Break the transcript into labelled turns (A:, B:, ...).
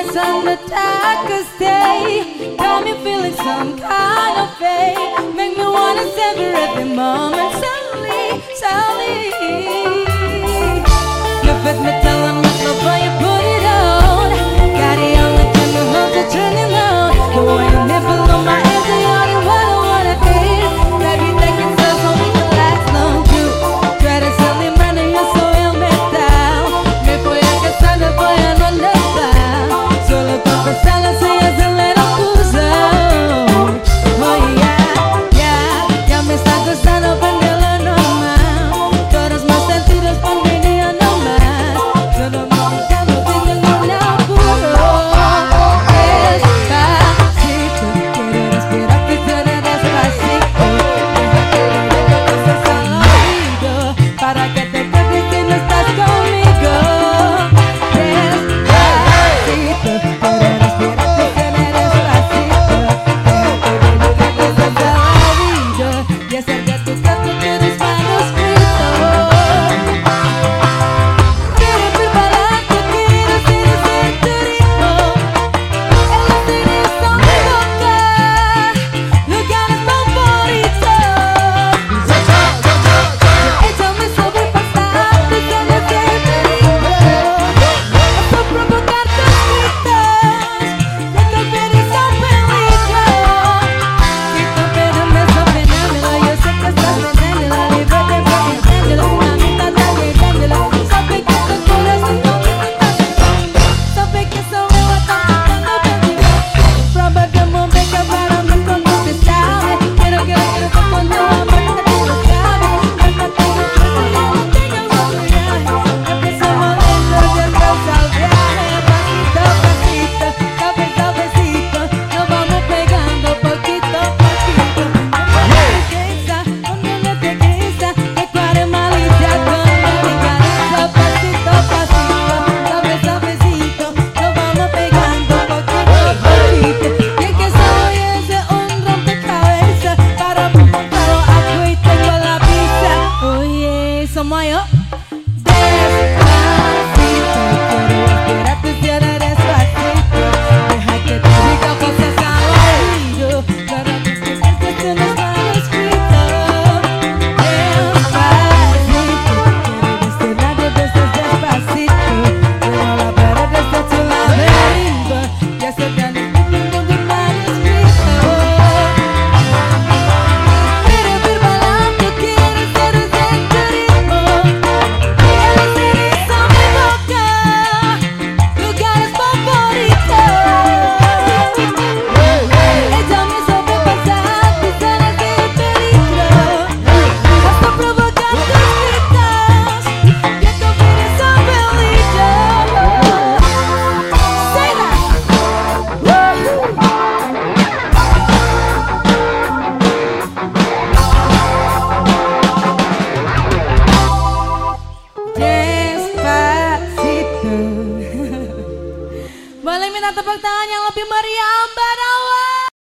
A: on the darkest day. Got me feeling some kind of way. Make me wanna savor every moment. Slowly you fit me, tell them before you put it on. Got it on the tender love to turn it on. The way you nibble on my ears, the only one I wanna hear. Baby, take it slow so we can last long too. Try to sell me money, you're so ill me down. Me voy a casar, me voy a no levar. Solo confesarle si es el little cuzón. Oh yeah, ya me está gustando perderlo normal. Todos mis sentidos por mi día no más. Solo me buscando sin ningún apuro. Despacito, quiero respirar que suene despacito. Deja que me beses al oído para que te quedes si no estás conmigo. Despacito, quiero respirar que suene despacito. Deja que me beses al oído y hacer de tu canto tus manuscritos. Quiero ir para adelante, quiero ser ese turismo. El latir son mi boca, lugares favoritos. Échame sobre el pasado, déjame ser turismo. Hasta provocar tus gritos, de que vienes a peligro. Si tú vienes a penármelo, yo sé que estás pendiéndolo. Líbrate porque entiéndelo, una mitad está llegándolo. Sabe que tu corazón conmigo está jugando. Sabe que sobre la tanto contigo. Prueba de un venga para mí cuando te sabe. Quiero que con tu amor te lo sabe. No tengo otro viaje. Empezamos lento, después al viaje. Pasito a pasito, cabeza a besito. Nos vamos pegando poquito a poquito. Cuando no te quisa, que cuare malicia con delicadeza. Pasito a pasito, cabeza a besito. Nos vamos pegando poquito a poquito. Y es que soy ese un rompecabezas para montarlo aquí tengo la pizza. Oye, somos yo. Despacito, quiero respirar tu tierra despacito. Deja que te diga cosas al oído para que te sientes en los manuscritos. Despacito, quiero respirar de veces despacito. Pero la pared está tu laberinto y acercan el mundo de manuscrito. Quiero ir para adelante, quiero ser ese turismo. El latir son mi boca, lugares favoritos. Échame sobre el pasado, pisar ese peligro. Hasta provocar tus gritos, que tú vienes a peligro. Say that. Despacito. Boleh minta tepuk tangan yang lebih meriah, Mbak?